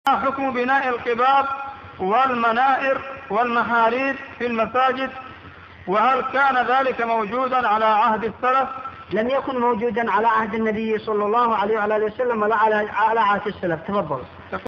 ما حكم بناء القباب والمنائر والمحاريب في المساجد، وهل كان ذلك موجودا على عهد السلف؟ لم يكن موجودا على عهد النبي صلى الله عليه وعلى وسلم ولا على عهد السلف. تفضل.